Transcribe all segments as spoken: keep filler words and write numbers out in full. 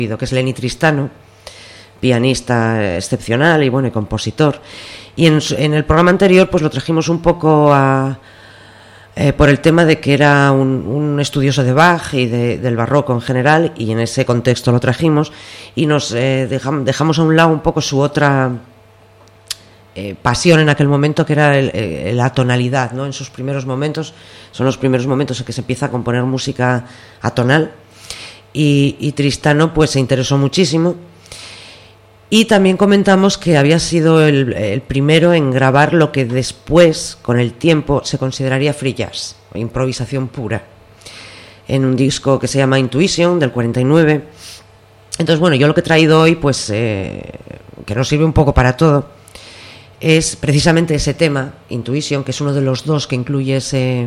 que es Lenny Tristano, pianista excepcional y bueno, y compositor. Y en, en el programa anterior pues lo trajimos un poco a, eh, por el tema de que era un, un estudioso de Bach y de, del barroco en general, y en ese contexto lo trajimos y nos eh, dejam, dejamos a un lado un poco su otra eh, pasión en aquel momento, que era el, el, la tonalidad, ¿no? En sus primeros momentos, son los primeros momentos en que se empieza a componer música atonal, y, y Tristano pues se interesó muchísimo. Y también comentamos que había sido el, el primero en grabar lo que después, con el tiempo, se consideraría free jazz, o improvisación pura, en un disco que se llama Intuition, del cuarenta y nueve. Entonces, bueno, yo lo que he traído hoy, pues, eh, que nos sirve un poco para todo, es precisamente ese tema, Intuition, que es uno de los dos que incluye ese,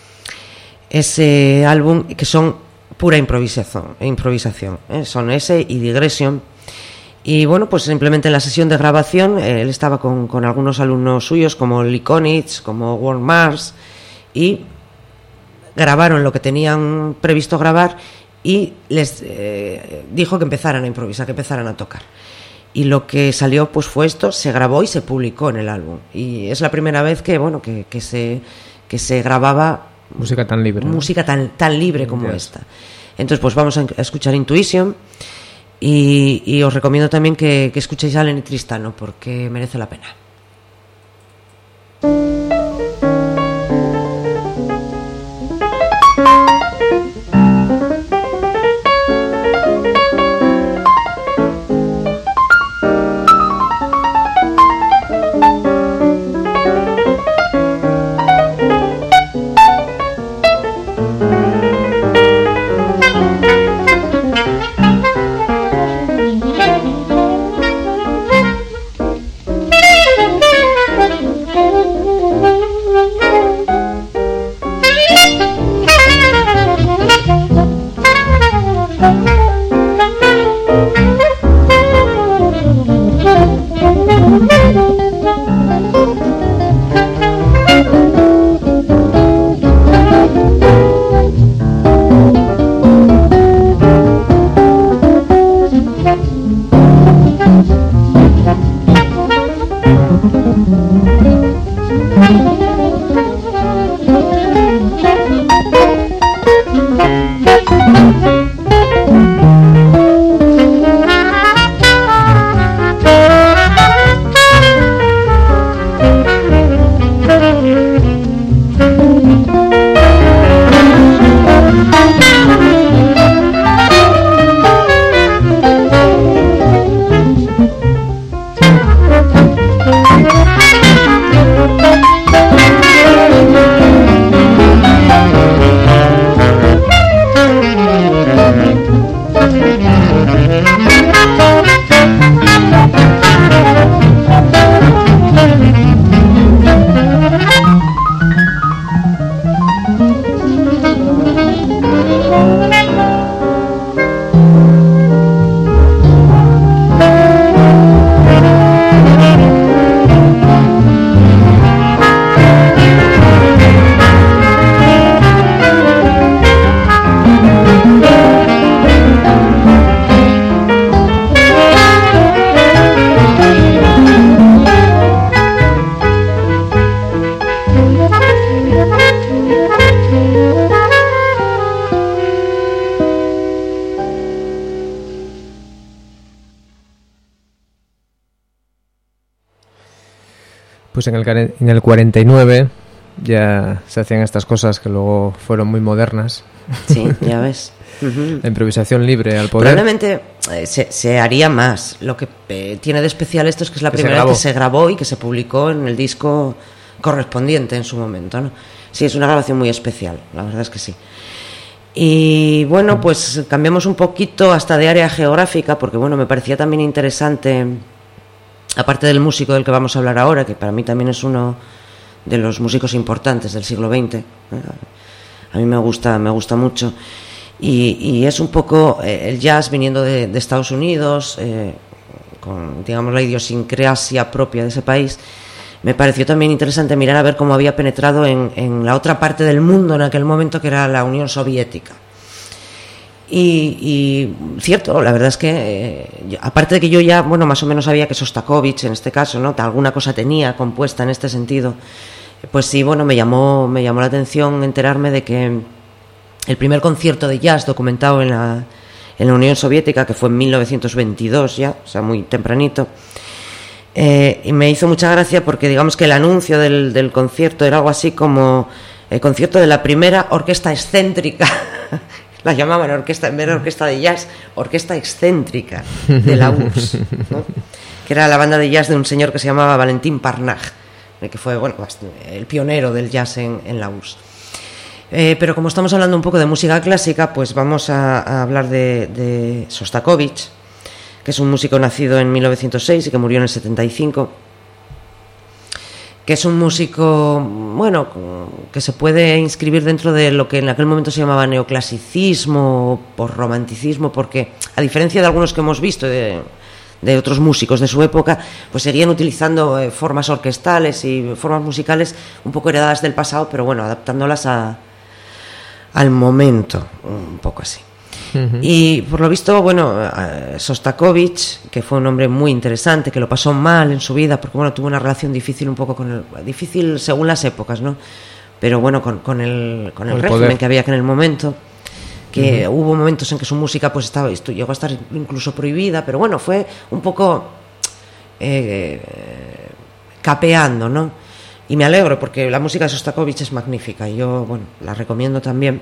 ese álbum, que son pura improvisación, improvisación ¿eh? Son ese y Digression. Y bueno, pues simplemente en la sesión de grabación eh, él estaba con, con algunos alumnos suyos como Lee Konitz, como Walt Mars, y grabaron lo que tenían previsto grabar y les eh, dijo que empezaran a improvisar, que empezaran a tocar. Y lo que salió pues fue esto, se grabó y se publicó en el álbum. Y es la primera vez que bueno que, que se que se grababa música tan libre, ¿no? música tan tan libre como yes. esta. Entonces pues vamos a escuchar Intuition. Y, y os recomiendo también que, que escuchéis a Lenny Tristano, porque merece la pena. Pues en el, en el cuarenta y nueve ya se hacían estas cosas que luego fueron muy modernas. Sí, ya ves. Uh-huh. La improvisación libre al poder. Probablemente eh, se, se haría más. Lo que eh, tiene de especial esto es que es la que primera vez que se grabó y que se publicó en el disco correspondiente en su momento, ¿no? Sí, es una grabación muy especial, la verdad es que sí. Y bueno, pues cambiamos un poquito hasta de área geográfica, porque bueno, me parecía también interesante, aparte del músico del que vamos a hablar ahora, que para mí también es uno de los músicos importantes del siglo veinte, a mí me gusta, me gusta mucho, y, y es un poco eh, el jazz viniendo de, de Estados Unidos, eh, con digamos la idiosincrasia propia de ese país. Me pareció también interesante mirar a ver cómo había penetrado en, en la otra parte del mundo en aquel momento, que era la Unión Soviética. Y, y cierto, la verdad es que eh, yo, aparte de que yo ya, bueno, más o menos sabía que Sostakovich en este caso, ¿no?, alguna cosa tenía compuesta en este sentido, pues sí, bueno, me llamó, me llamó la atención enterarme de que el primer concierto de jazz documentado en la, en la Unión Soviética, que fue en mil novecientos veintidós ya, o sea, muy tempranito, eh, y me hizo mucha gracia porque digamos que el anuncio del, del concierto era algo así como el concierto de la primera orquesta excéntrica. La llamaban orquesta, en vez de orquesta de jazz, orquesta excéntrica de la U R S S, ¿no?, que era la banda de jazz de un señor que se llamaba Valentín Parnaj, que fue, bueno, el pionero del jazz en, en la U R S S. Eh, pero como estamos hablando un poco de música clásica, pues vamos a, a hablar de, de Sostakovich, que es un músico nacido en mil novecientos seis y que murió en el setenta y cinco, que es un músico, bueno, que se puede inscribir dentro de lo que en aquel momento se llamaba neoclasicismo o posromanticismo, porque a diferencia de algunos que hemos visto de, de otros músicos de su época, pues seguían utilizando eh, formas orquestales y formas musicales un poco heredadas del pasado, pero bueno, adaptándolas a, al momento, un poco así. Uh-huh. Y por lo visto, bueno, Sostakovich, que fue un hombre muy interesante, que lo pasó mal en su vida, porque bueno, tuvo una relación difícil un poco con el, difícil según las épocas, ¿no? Pero bueno, con, con el, con el, el régimen poder que había que en el momento, que uh-huh. hubo momentos en que su música pues estaba, esto, llegó a estar incluso prohibida, pero bueno, fue un poco eh, capeando, ¿no? Y me alegro porque la música de Sostakovich es magnífica y yo, bueno, la recomiendo también.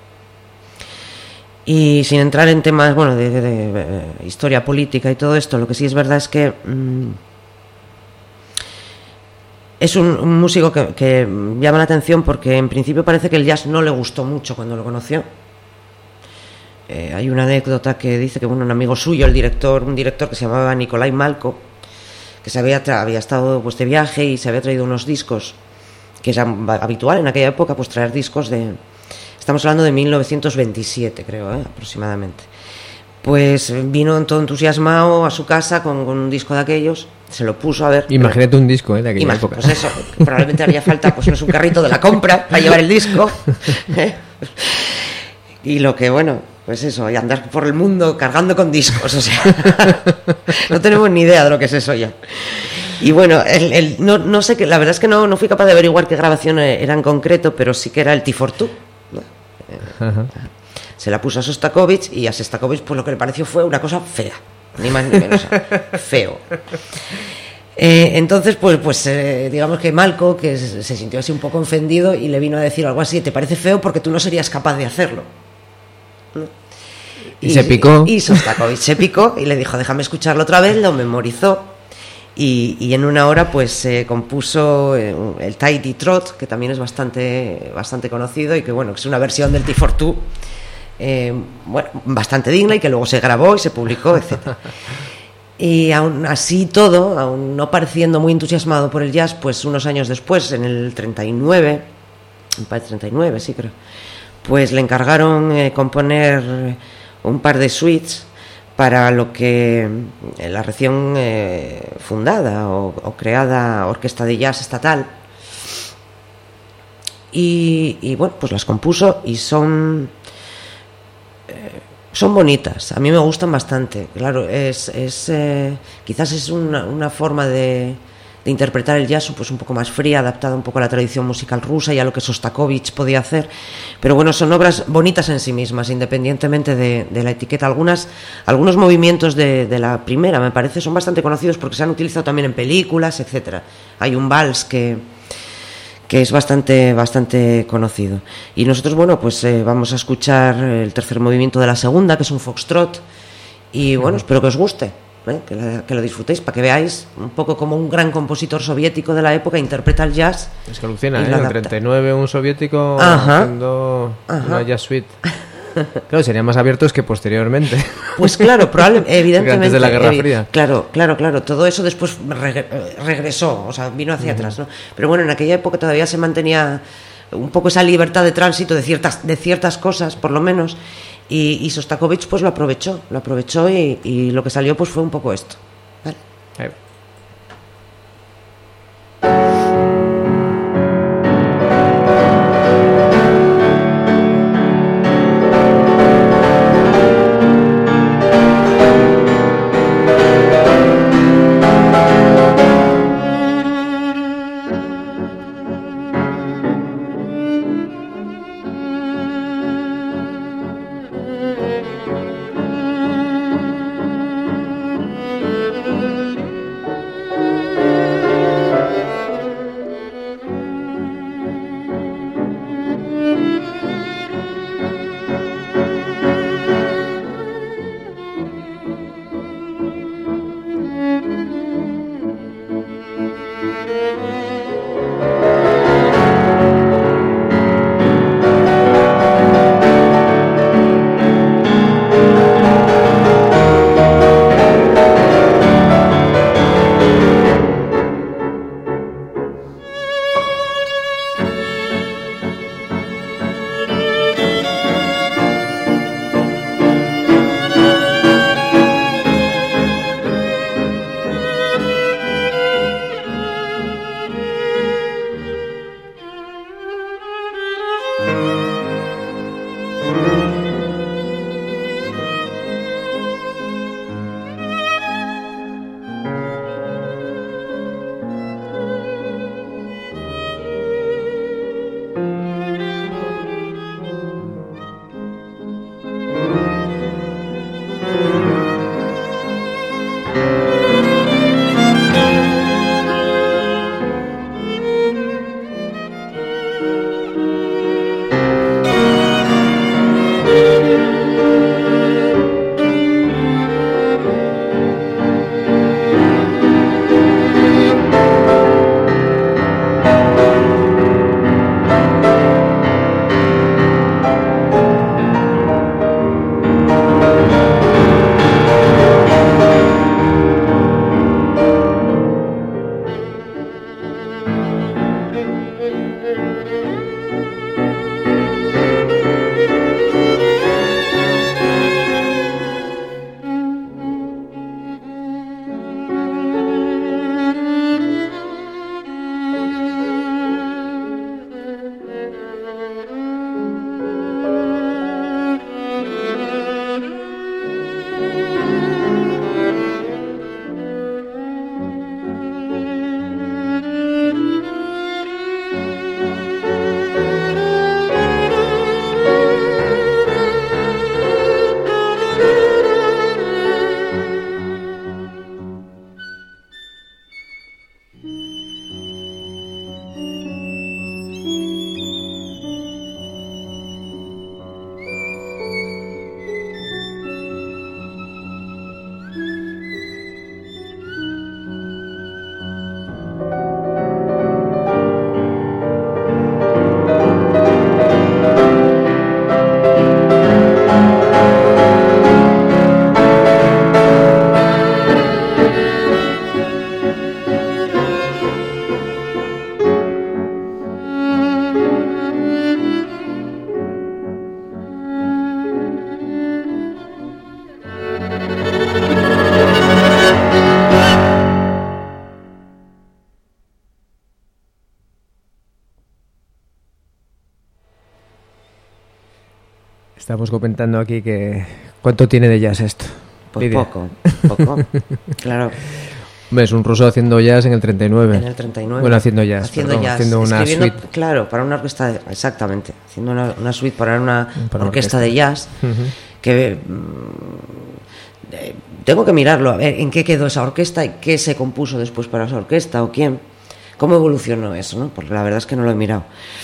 Y sin entrar en temas, bueno, de, de, de, de historia política y todo esto, lo que sí es verdad es que mmm, es un, un músico que, que llama la atención porque en principio parece que el jazz no le gustó mucho cuando lo conoció. Eh, hay una anécdota que dice que bueno, un amigo suyo, el director, un director que se llamaba Nikolai Malko, que se había, tra- había estado pues, de viaje y se había traído unos discos, que era habitual en aquella época, pues traer discos de... Estamos hablando de mil novecientos veintisiete, creo, ¿eh? aproximadamente. Pues vino todo entusiasmado a su casa con, con un disco de aquellos, se lo puso a ver. Imagínate pero, un disco, ¿eh? De aquella imag- época. Pues eso, probablemente haría falta, pues no es un carrito de la compra para llevar el disco. ¿eh? Y lo que, bueno, pues eso, y andar por el mundo cargando con discos, o sea, no tenemos ni idea de lo que es eso ya. Y bueno, el, el, no, no sé, que la verdad es que no, no fui capaz de averiguar qué grabación era en concreto, pero sí que era el T cuatro dos, ¿no? Uh-huh. Se la puso a Sostakovich y a Sostakovich pues lo que le pareció fue una cosa fea, ni más ni menos, feo. Eh, entonces pues pues eh, digamos que Malko, que se, se sintió así un poco ofendido y le vino a decir algo así: te parece feo porque tú no serías capaz de hacerlo, ¿no? y, y se picó y, y Sostakovich se picó y le dijo déjame escucharlo otra vez, lo memorizó. Y, y en una hora pues se eh, compuso eh, el Tidy Trot, que también es bastante bastante conocido y que bueno, que es una versión del T cuatro dos eh, bueno, bastante digna y que luego se grabó y se publicó, etcétera. Y aún así todo, aún no pareciendo muy entusiasmado por el jazz, pues unos años después, en el treinta y nueve, en el treinta y nueve sí creo, pues le encargaron eh, componer un par de suites para lo que la recién eh, fundada o, o creada Orquesta de Jazz Estatal. Y, y bueno, pues las compuso y son eh, son bonitas, a mí me gustan bastante. Claro, es, es eh, quizás es una, una forma de, de interpretar el jazz pues un poco más fría, adaptada un poco a la tradición musical rusa y a lo que Sostakovich podía hacer, pero bueno, son obras bonitas en sí mismas, independientemente de, de la etiqueta. Algunas, algunos movimientos de, de la primera, me parece, son bastante conocidos porque se han utilizado también en películas, etcétera. Hay un vals que, que es bastante, bastante conocido. Y nosotros, bueno, pues eh, vamos a escuchar el tercer movimiento de la segunda, que es un foxtrot, y bueno, espero que os guste. ¿Eh? Que, la, que lo disfrutéis para que veáis un poco como un gran compositor soviético de la época interpreta el jazz. Es que alucina, ¿eh? En el treinta y nueve un soviético Ajá. haciendo Ajá. una jazz suite. Claro, serían más abiertos que posteriormente. Pues claro, probablemente, evidentemente. Antes de la Guerra Fría. Claro, claro, claro. Todo eso después reg- regresó, o sea, vino hacia uh-huh. atrás, ¿no? Pero bueno, en aquella época todavía se mantenía un poco esa libertad de tránsito de ciertas, de ciertas cosas, por lo menos. Y, y Sostakovich pues lo aprovechó, lo aprovechó y, y lo que salió pues fue un poco esto, ¿vale? Ahí. Estamos comentando aquí que... ¿Cuánto tiene de jazz esto? Pues Lidia. poco, poco, claro. Es un ruso haciendo jazz en el treinta y nueve. En el treinta y nueve. Bueno, haciendo jazz, haciendo, perdón, jazz, haciendo una suite. Claro, para una orquesta, de, exactamente. Haciendo una, una suite para una para orquesta, orquesta de jazz. Uh-huh. Que mm, eh, tengo que mirarlo, a ver en qué quedó esa orquesta y qué se compuso después para esa orquesta o quién. Cómo evolucionó eso, ¿no? Porque la verdad es que no lo he mirado.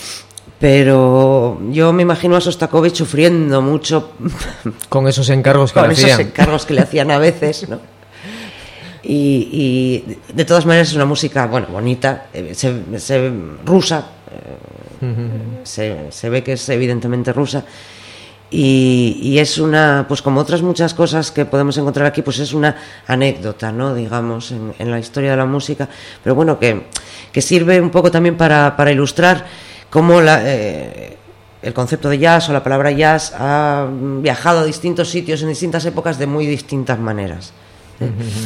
Pero yo me imagino a Sostakovich sufriendo mucho con esos encargos que con le esos hacían. encargos que le hacían a veces, ¿no? Y, y de todas maneras es una música, bueno, bonita, se, se, rusa, eh, uh-huh. se, se ve que es evidentemente rusa, y, y es una, pues como otras muchas cosas que podemos encontrar aquí, pues es una anécdota, ¿no? Digamos, en, en la historia de la música, pero bueno, que, que sirve un poco también para, para ilustrar cómo la, eh, el concepto de jazz o la palabra jazz ha viajado a distintos sitios en distintas épocas de muy distintas maneras. ¿eh?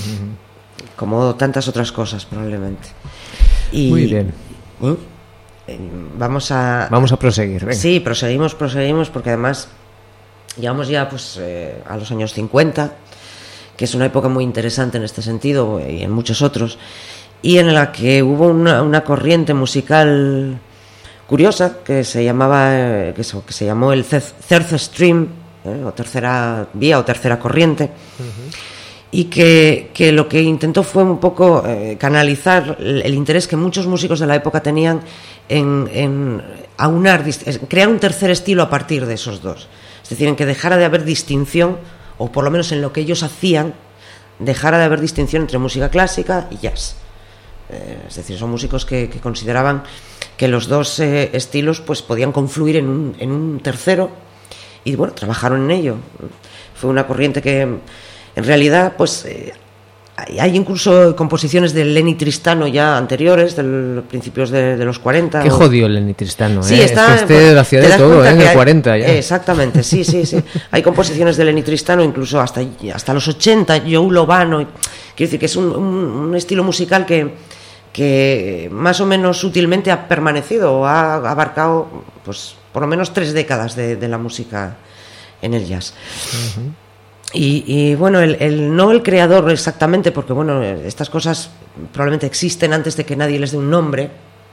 Como tantas otras cosas, probablemente. Y, muy bien. ¿eh? Vamos a... Vamos a proseguir. Venga. Sí, proseguimos, proseguimos, porque además llegamos ya pues eh, a los años cincuenta, que es una época muy interesante en este sentido y en muchos otros, y en la que hubo una, una corriente musical curiosa que se llamaba eh, que, se, que se llamó el Third Stream, eh, o tercera vía o tercera corriente. Uh-huh. Y que, que lo que intentó fue un poco eh, canalizar el, el interés que muchos músicos de la época tenían en, en aunar, crear un tercer estilo a partir de esos dos. Es decir, en que dejara de haber distinción, o por lo menos en lo que ellos hacían, dejara de haber distinción entre música clásica y jazz. Eh, es decir, son músicos que, que consideraban que los dos eh, estilos pues podían confluir en un, en un tercero, y bueno, trabajaron en ello. Fue una corriente que en realidad pues eh, hay incluso composiciones de Lenny Tristano ya anteriores, de los principios de, de los cuarenta. Qué o... jodido Lenny Tristano, sí, ¿eh? Está, es que este hacía de todo, ¿eh? En el hay, cuarenta ya. Exactamente, sí, sí, sí. Hay composiciones de Lenny Tristano incluso hasta, hasta los ochenta, Joe Lovano. Quiero decir que es un, un, un estilo musical que, que más o menos sutilmente ha permanecido o ha abarcado pues por lo menos tres décadas de, de la música en el jazz. Uh-huh. Y, y bueno, el, el, no el creador exactamente, porque bueno, estas cosas probablemente existen antes de que nadie les dé un nombre,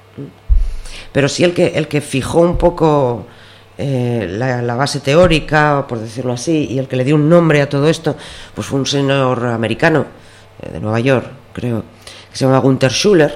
pero sí el que, el que fijó un poco eh, la, la base teórica, por decirlo así, y el que le dio un nombre a todo esto, pues fue un señor americano, eh, de Nueva York, creo, que se llama Gunther Schuller,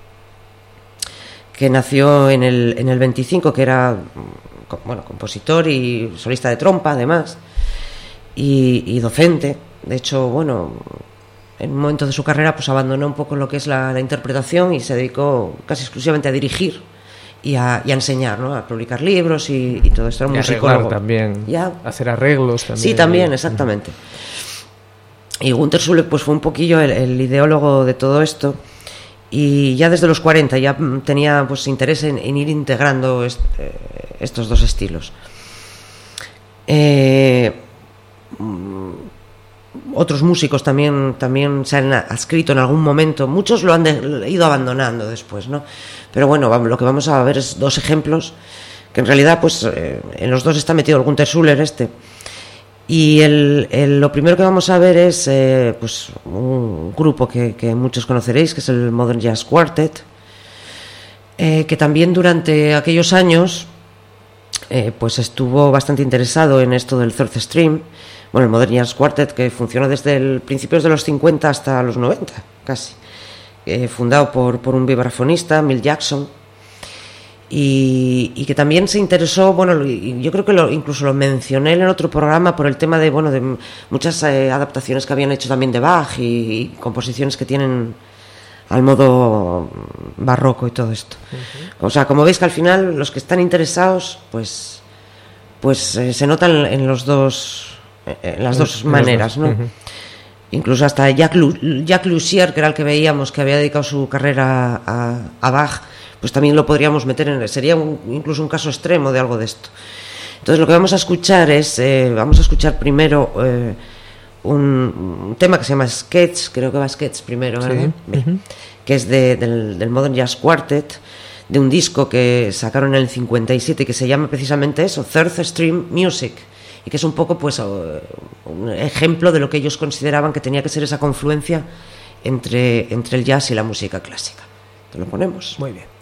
que nació en el, en el veinticinco, que era bueno, compositor y solista de trompa, además. Y, y docente. De hecho, bueno, en un momento de su carrera pues abandonó un poco lo que es la, la interpretación y se dedicó casi exclusivamente a dirigir y a, y a enseñar, ¿no? A publicar libros y, y todo esto. Era un musicólogo también, ya. Hacer arreglos también. Sí, también, exactamente. Y Gunther Schuller pues fue un poquillo el, el ideólogo de todo esto, y ya desde los cuarenta ya tenía pues interés en, en ir integrando est, eh, estos dos estilos. Eh... Otros músicos también, también se han adscrito en algún momento, muchos lo han de, ido abandonando después, ¿no? Pero bueno, vamos, lo que vamos a ver es dos ejemplos que en realidad pues eh, en los dos está metido el Gunther Schuller este, y el, el, lo primero que vamos a ver es eh, pues un grupo que, que muchos conoceréis, que es el Modern Jazz Quartet, eh, que también durante aquellos años eh, pues estuvo bastante interesado en esto del Third Stream. Bueno, el Modern Jazz Quartet, que funcionó desde el principios de los cincuenta hasta los noventa, casi, eh, fundado por, por un vibrafonista, Milt Jackson, y, y que también se interesó, bueno, yo creo que lo, incluso lo mencioné en otro programa por el tema de, bueno, de muchas eh, adaptaciones que habían hecho también de Bach y, y composiciones que tienen al modo barroco y todo esto. Uh-huh. O sea, como veis que al final los que están interesados, pues, pues eh, se notan en los dos... en las dos maneras, ¿no? Uh-huh. Incluso hasta Jacques, Lu- Jacques Lussier, que era el que veíamos que había dedicado su carrera a, a Bach, pues también lo podríamos meter en... Sería un, incluso un caso extremo de algo de esto. Entonces lo que vamos a escuchar es... Eh, vamos a escuchar primero eh, un, un tema que se llama Sketch, creo que va Sketch primero, ¿verdad? Sí. Uh-huh. Que es de, del, del Modern Jazz Quartet, de un disco que sacaron en el cincuenta y siete que se llama precisamente eso, Third Stream Music, y que es un poco pues un ejemplo de lo que ellos consideraban que tenía que ser esa confluencia entre, entre el jazz y la música clásica. Te lo ponemos. Muy bien.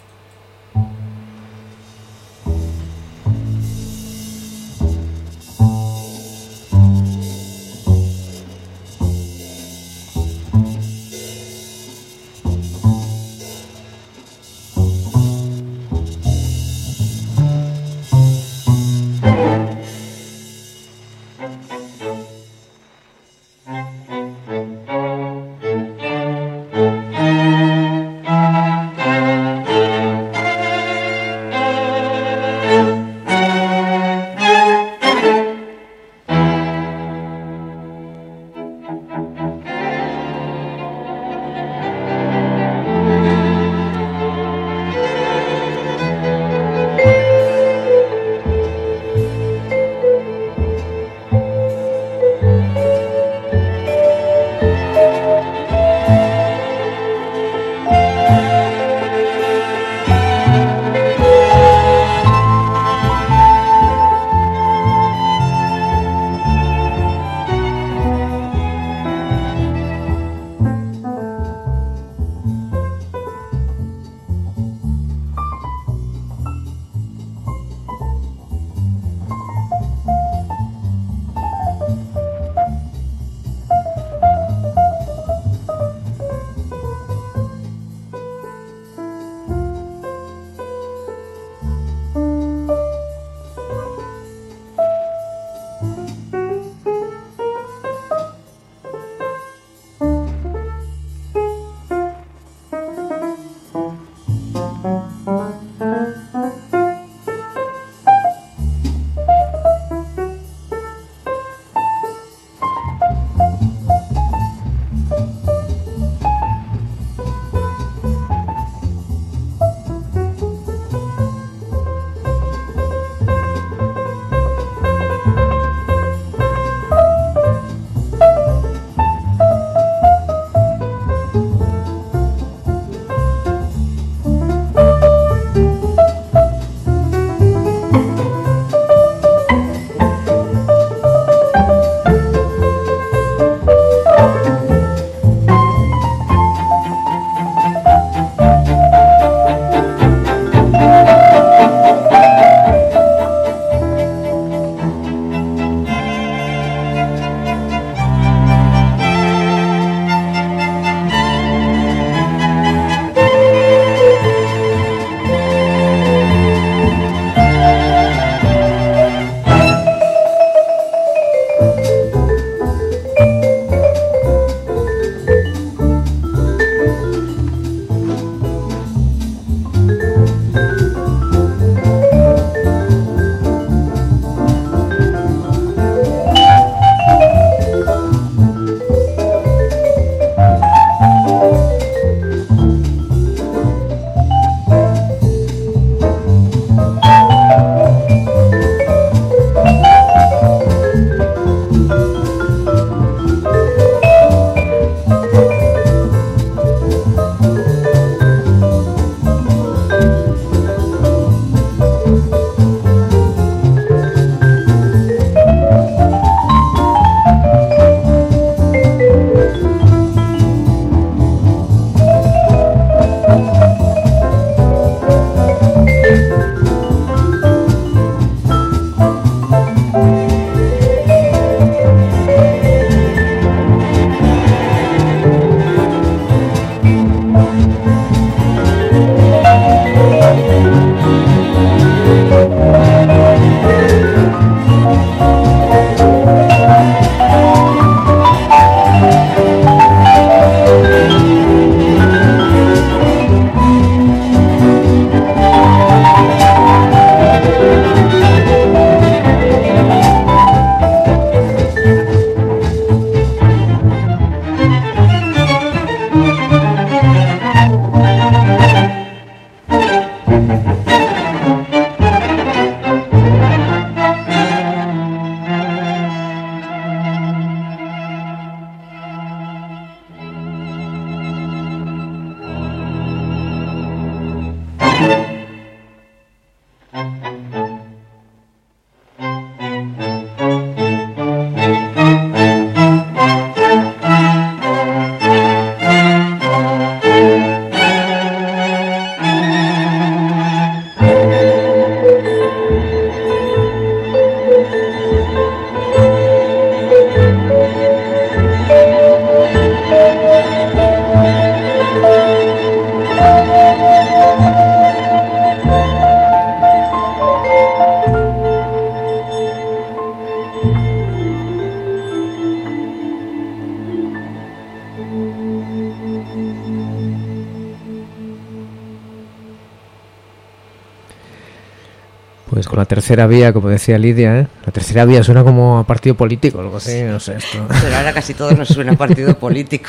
con la tercera vía, como decía Lidia, ¿eh? La tercera vía suena como a partido político, algo así, sí. No sé esto. Pero ahora casi todo nos suena a partido político.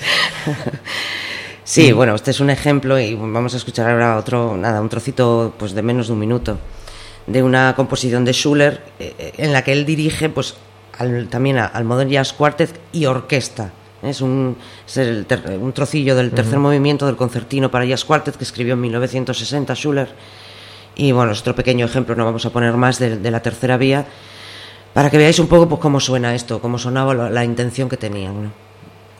Sí, bueno, este es un ejemplo y vamos a escuchar ahora otro, nada, un trocito pues de menos de un minuto de una composición de Schuller eh, en la que él dirige pues al, también a, al Modern Jazz Quartet y orquesta. Es un, es el ter, un trocillo del tercer uh-huh. movimiento del concertino para Jazz Quartet que escribió en mil novecientos sesenta Schuller. Y bueno, es otro pequeño ejemplo, no vamos a poner más de, de la tercera vía, para que veáis un poco pues, cómo suena esto, cómo sonaba la, la intención que tenían, ¿no?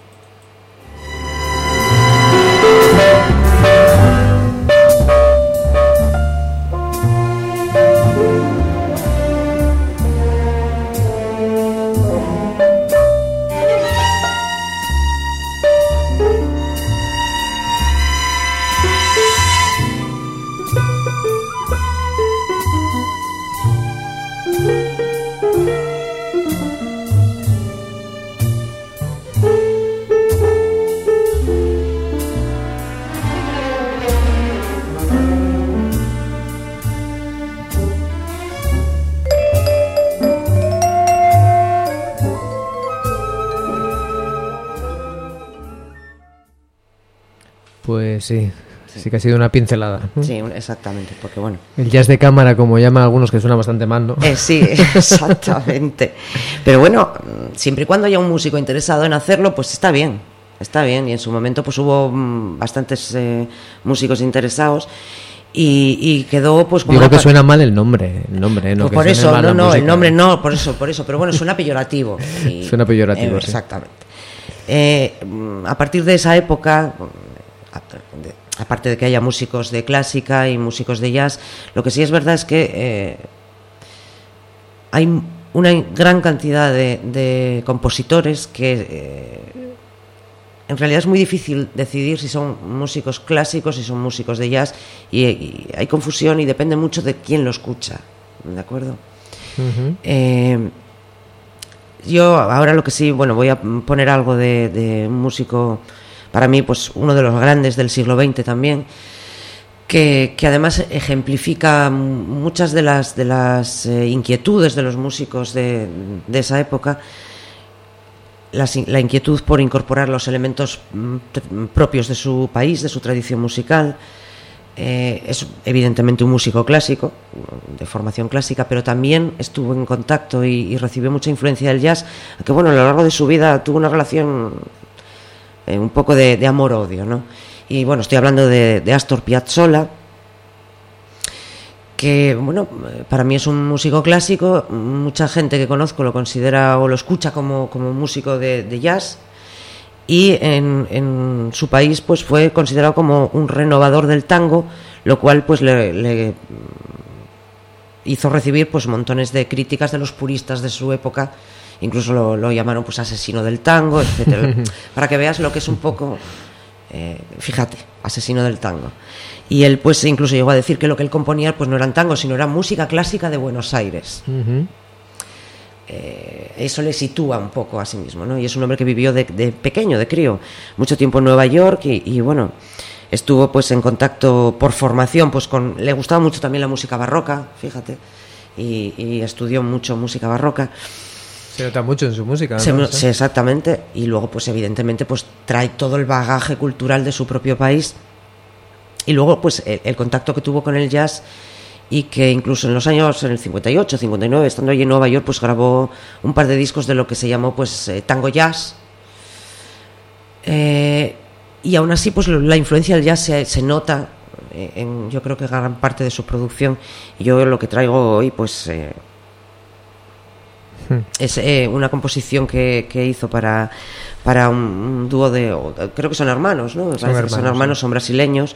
Pues sí, sí, sí que ha sido una pincelada. Sí, exactamente, porque bueno... El jazz de cámara, como llaman algunos, que suena bastante mal, ¿no? Eh, sí, exactamente. Pero bueno, siempre y cuando haya un músico interesado en hacerlo, pues está bien, está bien. Y en su momento pues hubo bastantes eh, músicos interesados y, y quedó pues... Como Digo que par... suena mal el nombre, el nombre, ¿no? Pues por eso, no, no, el nombre no, por eso, por eso. Pero bueno, suena peyorativo. Y, suena peyorativo, eh, sí. Exactamente. Eh, a partir de esa época... aparte de que haya músicos de clásica y músicos de jazz, lo que sí es verdad es que eh, hay una gran cantidad de, de compositores que eh, en realidad es muy difícil decidir si son músicos clásicos, si son músicos de jazz, y, y hay confusión y depende mucho de quién lo escucha, ¿de acuerdo? Uh-huh. Eh, yo ahora lo que sí, bueno, voy a poner algo de, de un músico... para mí, pues uno de los grandes del siglo veinte también, que, que además ejemplifica muchas de las, de las eh, inquietudes de los músicos de, de esa época, las, la inquietud por incorporar los elementos mm, propios de su país, de su tradición musical. Eh, es evidentemente un músico clásico, de formación clásica, pero también estuvo en contacto y, y recibió mucha influencia del jazz, que bueno, a lo largo de su vida tuvo una relación... un poco de, de amor-odio, ¿no? Y bueno, estoy hablando de, de Astor Piazzolla, que bueno, para mí es un músico clásico, mucha gente que conozco lo considera o lo escucha como, como músico de, de jazz, y en, en su país pues fue considerado como un renovador del tango, lo cual pues le, le hizo recibir pues montones de críticas de los puristas de su época. Incluso lo, lo llamaron pues asesino del tango, etcétera. Para que veas lo que es un poco, eh, fíjate, asesino del tango. Y él pues incluso llegó a decir que lo que él componía pues no eran tangos, sino era música clásica de Buenos Aires. Uh-huh. Eh, eso le sitúa un poco a sí mismo, ¿no? Y es un hombre que vivió de, de pequeño, de crío, mucho tiempo en Nueva York y, y bueno, estuvo pues en contacto por formación, pues con, le gustaba mucho también la música barroca, fíjate, y, y estudió mucho música barroca. Se nota mucho en su música, ¿no? Se, sí, exactamente. Y luego, pues evidentemente, pues trae todo el bagaje cultural de su propio país. Y luego, pues el, el contacto que tuvo con el jazz y que incluso en los años, en el cincuenta y ocho, cincuenta y nueve, estando allí en Nueva York, pues grabó un par de discos de lo que se llamó, pues, eh, tango jazz. Eh, y aún así, pues la influencia del jazz se, se nota en, yo creo que gran parte de su producción. Y yo lo que traigo hoy, pues... Eh, es eh, una composición que, que hizo para, para un, un dúo de... Creo que son hermanos, ¿no? Son hermanos, son hermanos, sí. Son brasileños.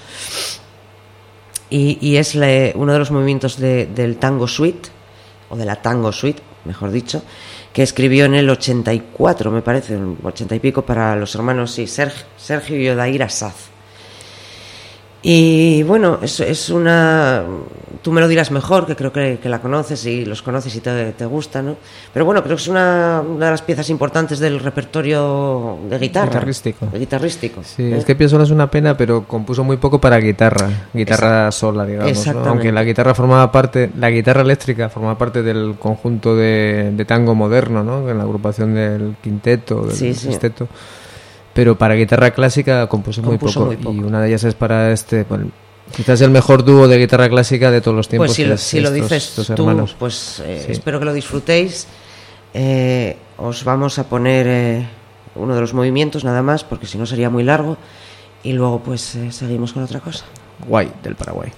Y, y es la, uno de los movimientos de, del tango suite, o de la tango suite, mejor dicho, que escribió en el ochenta y cuatro, me parece, ochenta y pico, para los hermanos sí, Sergio, Sergio y Odair Assad. Y bueno, es, es una... Tú me lo dirás mejor, que creo que, que la conoces y los conoces y te, te gusta, ¿no? Pero bueno, creo que es una, una de las piezas importantes del repertorio de guitarra. Guitarrístico. De guitarrístico. Sí, ¿eh? Es que Piazzolla es una pena, pero compuso muy poco para guitarra, guitarra Exact- sola, digamos, ¿no? Aunque la guitarra formaba parte, la guitarra eléctrica formaba parte del conjunto de, de tango moderno, ¿no? En la agrupación del quinteto, del sí, sexteto. Sí. Pero para guitarra clásica compuso, compuso muy, poco, muy poco, y una de ellas es para este... Bueno, quizás el mejor dúo de guitarra clásica de todos los tiempos. Pues si, lo, si estos, lo dices estos tú, hermanos. pues eh, sí. Espero que lo disfrutéis. Eh, os vamos a poner eh, uno de los movimientos nada más, porque si no sería muy largo. Y luego pues eh, seguimos con otra cosa. Guay, del Paraguay.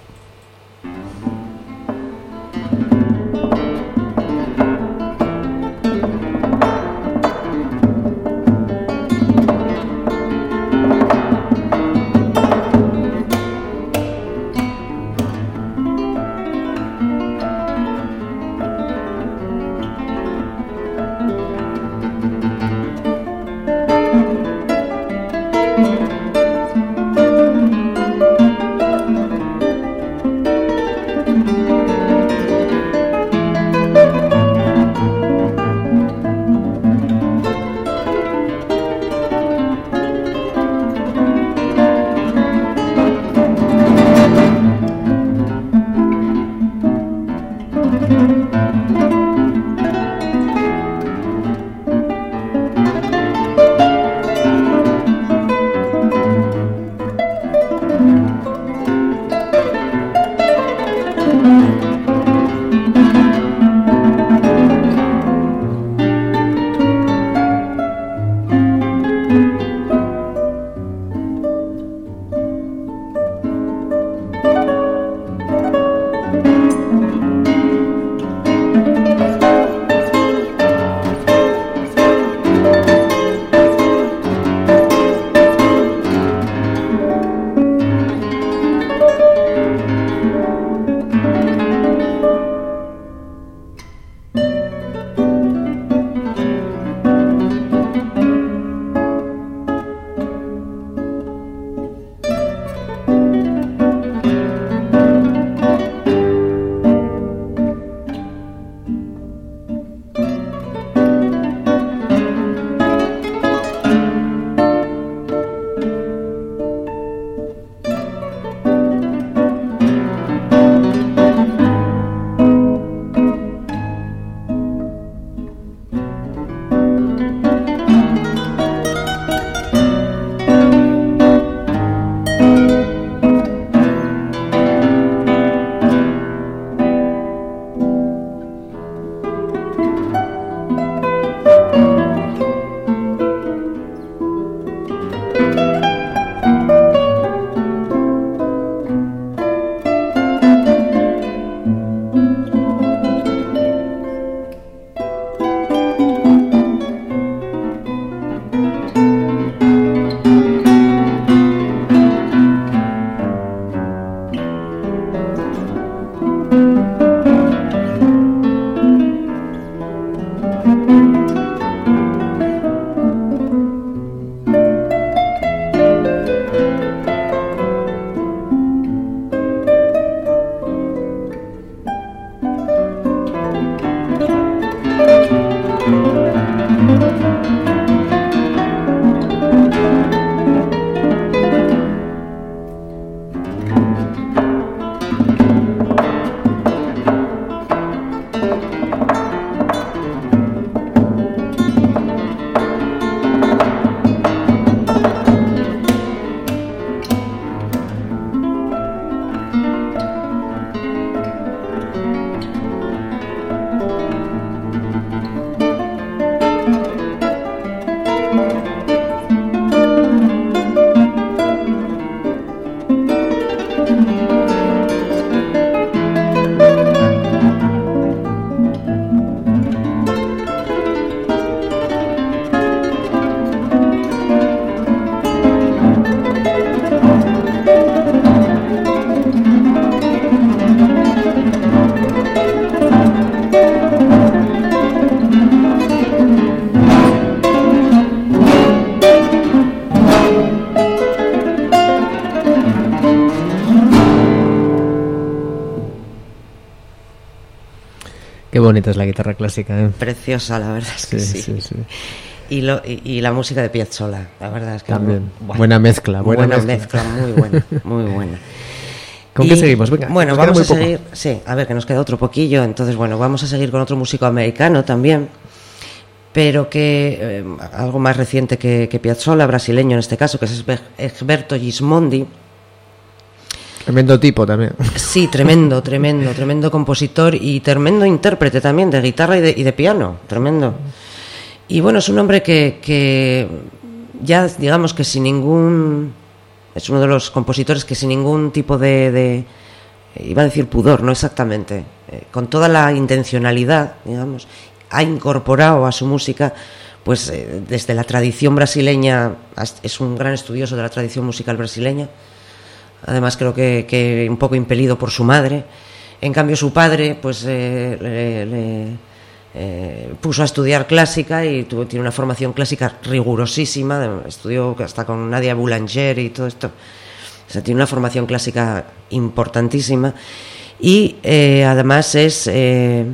Qué bonita es la guitarra clásica, ¿eh? Preciosa, la verdad es que sí. sí, sí, sí. Y, lo, y, y la música de Piazzolla, la verdad es que... También, bueno, buena mezcla, buena, buena mezcla. mezcla, muy buena, muy buena. ¿Con y, qué seguimos? Venga, bueno, vamos a poco. seguir, sí, a ver, que nos queda otro poquillo, entonces, bueno, vamos a seguir con otro músico americano también, pero que eh, algo más reciente que, que Piazzolla, brasileño en este caso, que es Egberto Gismondi. Tremendo tipo también. Sí, tremendo, tremendo, tremendo compositor y tremendo intérprete también de guitarra y de, y de piano, tremendo. Y bueno, es un hombre que, que ya digamos que sin ningún... Es uno de los compositores que sin ningún tipo de... de iba a decir pudor, no exactamente. Eh, con toda la intencionalidad, digamos, ha incorporado a su música, pues eh, desde la tradición brasileña, es un gran estudioso de la tradición musical brasileña. Además creo que, que un poco impelido por su madre. En cambio su padre pues eh, le, le eh, puso a estudiar clásica y tuvo, tiene una formación clásica rigurosísima. Estudió hasta con Nadia Boulanger y todo esto. O sea, tiene una formación clásica importantísima. Y eh, además es eh,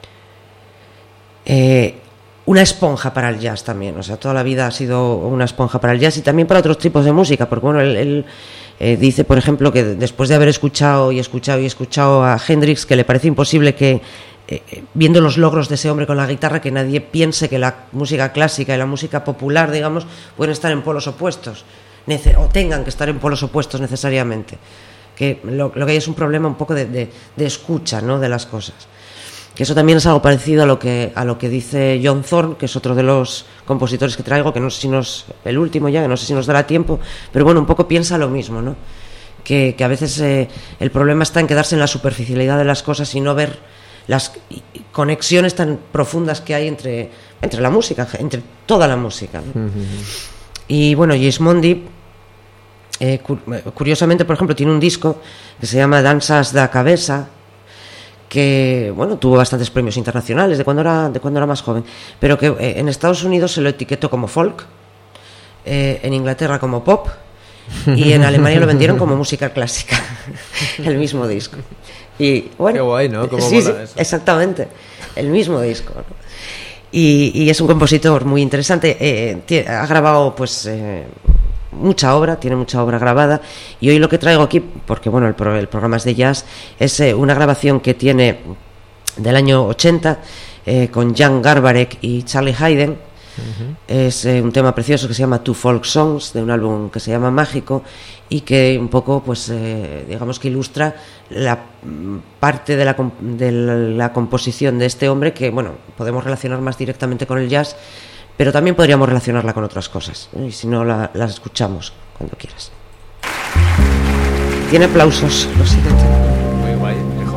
eh, una esponja para el jazz también. O sea, toda la vida ha sido una esponja para el jazz y también para otros tipos de música. Porque bueno, él... él Eh, dice, por ejemplo, que después de haber escuchado y escuchado y escuchado a Hendrix, que le parece imposible que, eh, viendo los logros de ese hombre con la guitarra, que nadie piense que la música clásica y la música popular, digamos, pueden estar en polos opuestos, nece- o tengan que estar en polos opuestos necesariamente. Que lo, lo que hay es un problema un poco de, de, de escucha, ¿no?, de las cosas. Que eso también es algo parecido a lo que a lo que dice John Zorn, que es otro de los compositores que traigo, que no sé si nos el último ya, que no sé si nos dará tiempo, pero bueno, un poco piensa lo mismo, ¿no? Que, que a veces eh, el problema está en quedarse en la superficialidad de las cosas y no ver las conexiones tan profundas que hay entre entre la música, entre toda la música, ¿no? Uh-huh. Y bueno, Gismondi, eh, curiosamente, por ejemplo, tiene un disco que se llama Danzas da Cabeça, que bueno, tuvo bastantes premios internacionales de cuando era de cuando era más joven, pero que eh, en Estados Unidos se lo etiquetó como folk, eh, en Inglaterra como pop y en Alemania lo vendieron como música clásica, el mismo disco. Y bueno, qué guay, ¿no? ¿Cómo sí, mola sí, eso? Exactamente, el mismo disco, ¿no? Y, y es un compositor muy interesante. Eh, tiene, ha grabado pues eh, mucha obra, tiene mucha obra grabada, y hoy lo que traigo aquí, porque bueno, el, pro, el programa es de jazz, es eh, una grabación que tiene del año ochenta eh, con Jan Garbarek y Charlie Haydn. Uh-huh. Es eh, un tema precioso que se llama Two Folk Songs, de un álbum que se llama Mágico, y que un poco pues eh, digamos que ilustra la parte de la, de la composición de este hombre, que bueno, podemos relacionar más directamente con el jazz, pero también podríamos relacionarla con otras cosas, ¿eh? Y si no, la, las escuchamos cuando quieras. Tiene aplausos, lo siento. Muy guay, mejor.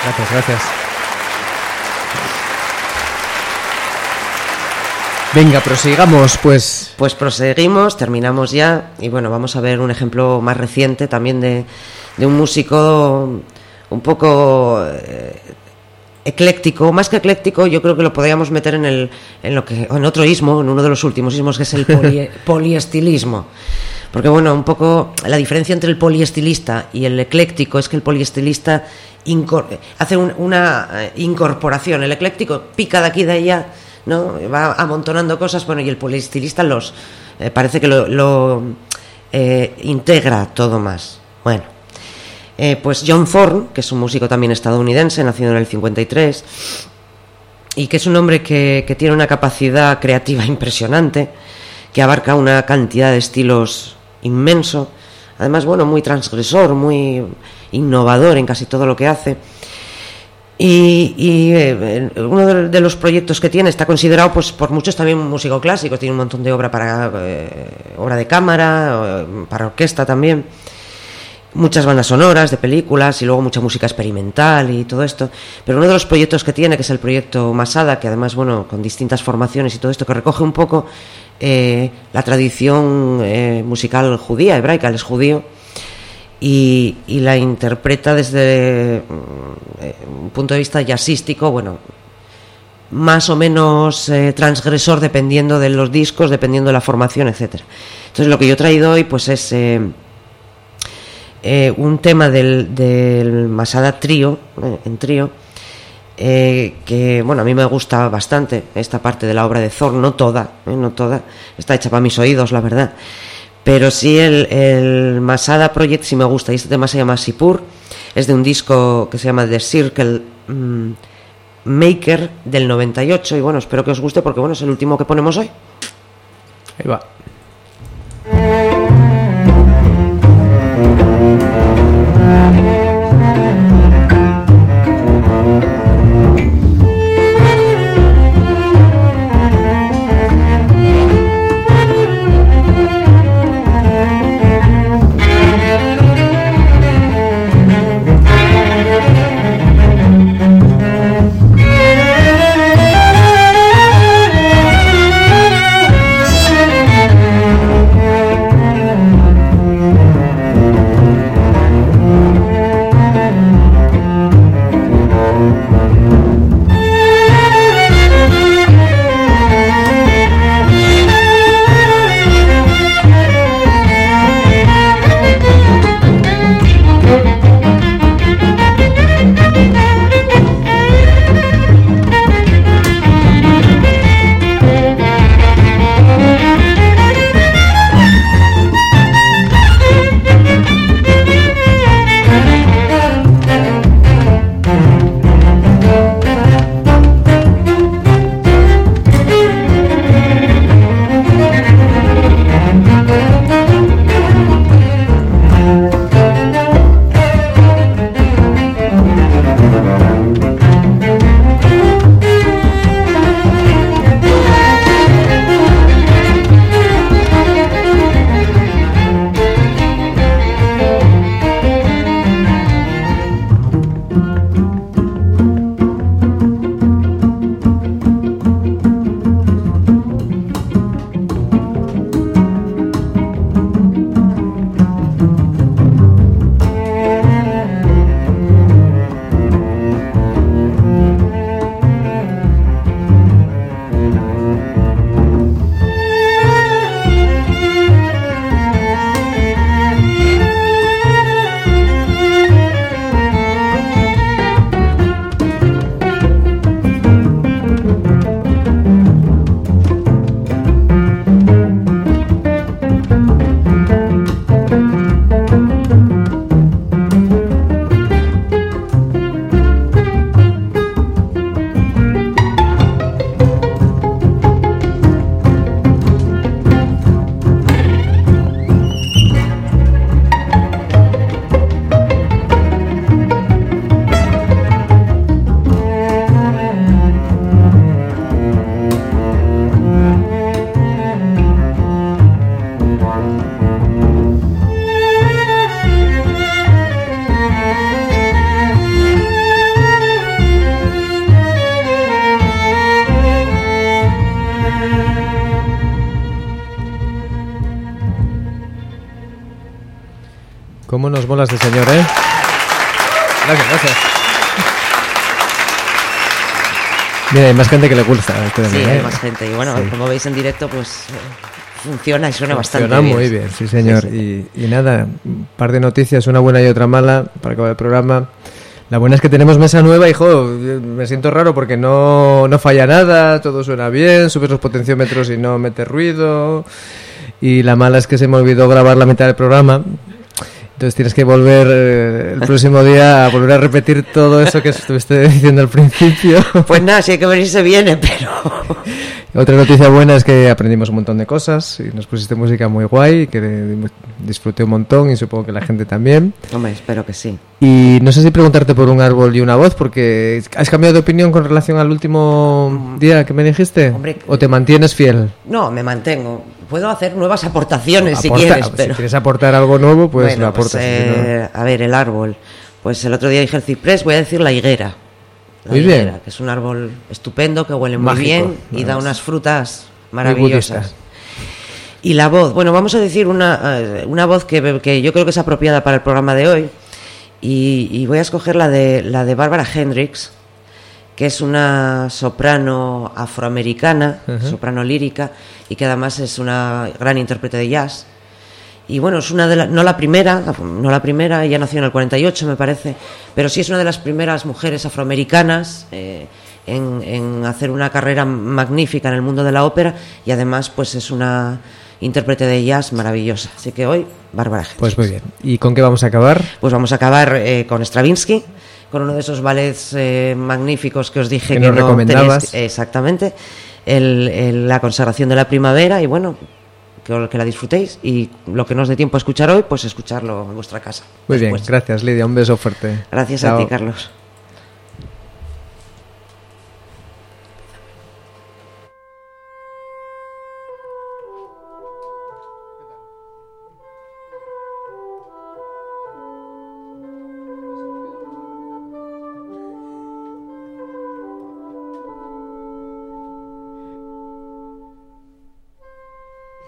Gracias, gracias. Venga, prosigamos, pues. Pues proseguimos, terminamos ya. Y bueno, vamos a ver un ejemplo más reciente también de, de un músico un poco eh, ecléctico. Más que ecléctico, yo creo que lo podríamos meter en, el, en, lo que, en otro ismo, en uno de los últimos ismos, que es el poli, poliestilismo. Porque bueno, un poco la diferencia entre el poliestilista y el ecléctico es que el poliestilista incor- hace un, una incorporación. El ecléctico pica de aquí y de allá, ¿no? Va amontonando cosas, bueno, y el poliestilista los eh, parece que lo, lo eh, integra todo más. Bueno, eh, pues John Thorne, que es un músico también estadounidense, nacido en el cincuenta y tres, y que es un hombre que, que tiene una capacidad creativa impresionante, que abarca una cantidad de estilos inmenso, además, bueno, muy transgresor, muy innovador en casi todo lo que hace. Y, y eh, uno de, de los proyectos que tiene está considerado, pues, por muchos también un músico clásico. Tiene un montón de obra para eh, obra de cámara, eh, para orquesta también, muchas bandas sonoras de películas y luego mucha música experimental y todo esto. Pero uno de los proyectos que tiene, que es el proyecto Masada, que además, bueno, con distintas formaciones y todo esto, que recoge un poco eh, la tradición eh, musical judía, hebraica, él es judío, y, y la interpreta desde eh, un punto de vista jazzístico, bueno, más o menos eh, transgresor, dependiendo de los discos, dependiendo de la formación, etcétera. Entonces, lo que yo he traído hoy, pues, es eh, eh, un tema del, del Masada trío, eh, en trío, eh, que, bueno, a mí me gusta bastante esta parte de la obra de Thorne, no toda, eh, no toda, está hecha para mis oídos, la verdad. Pero sí, el, el Masada Project sí me gusta, y este tema se llama Sipur, es de un disco que se llama The Circle um, Maker del noventa y ocho, y bueno, espero que os guste porque, bueno, es el último que ponemos hoy. Ahí va. ¿Cómo nos molas de señor, eh? Gracias, gracias. Mira, hay más gente que le gusta. Este sí, también, hay ¿eh? más gente. Y bueno, sí. Como veis en directo, pues funciona y suena funciona bastante bien. muy bien, sí señor. Sí, sí. Y, y nada, un par de noticias, una buena y otra mala, para acabar el programa. La buena es que tenemos mesa nueva, hijo. Me siento raro porque no, no falla nada, todo suena bien, subes los potenciómetros y no metes ruido. Y la mala es que se me olvidó grabar la mitad del programa. Entonces tienes que volver eh, el próximo día a volver a repetir todo eso que estuviste diciendo al principio. Pues nada, si hay que venirse viene, pero... Otra noticia buena es que aprendimos un montón de cosas y nos pusiste música muy guay, que disfruté un montón y supongo que la gente también. Hombre, espero que sí. Y no sé si preguntarte por un árbol y una voz, porque ¿has cambiado de opinión con relación al último día que me dijiste? Hombre, ¿o te mantienes fiel? No, me mantengo. Puedo hacer nuevas aportaciones Aporta, si quieres, pero... Si quieres aportar algo nuevo, pues bueno, lo aportas. Pues, eh, no... A ver, el árbol. Pues el otro día dije el ciprés, voy a decir la higuera. La muy higuera, bien. Que es un árbol estupendo, que huele muy mágico, bien y da más. unas frutas maravillosas. Y la voz, bueno, vamos a decir una, una voz que, que yo creo que es apropiada para el programa de hoy. Y, y voy a escoger la de, la de Barbara Hendricks, que es una soprano afroamericana, uh-huh. soprano lírica, y que además es una gran intérprete de jazz. Y bueno, es una de la, no la primera, no la primera, ella nació en el cuarenta y ocho, me parece, pero sí es una de las primeras mujeres afroamericanas eh, en, en hacer una carrera magnífica en el mundo de la ópera, y además pues es una intérprete de jazz maravillosa. Así que hoy, Bárbara Hendricks. Pues muy bien. ¿Y con qué vamos a acabar? Pues vamos a acabar eh, con Stravinsky, con uno de esos ballets eh, magníficos que os dije que, que nos no recomendabas. Tenéis, exactamente, el, el, la consagración de la primavera, y bueno, que, que la disfrutéis, y lo que no os dé tiempo a escuchar hoy, pues escucharlo en vuestra casa. Muy después. bien, gracias Lidia, un beso fuerte. Gracias. Chao. A ti, Carlos.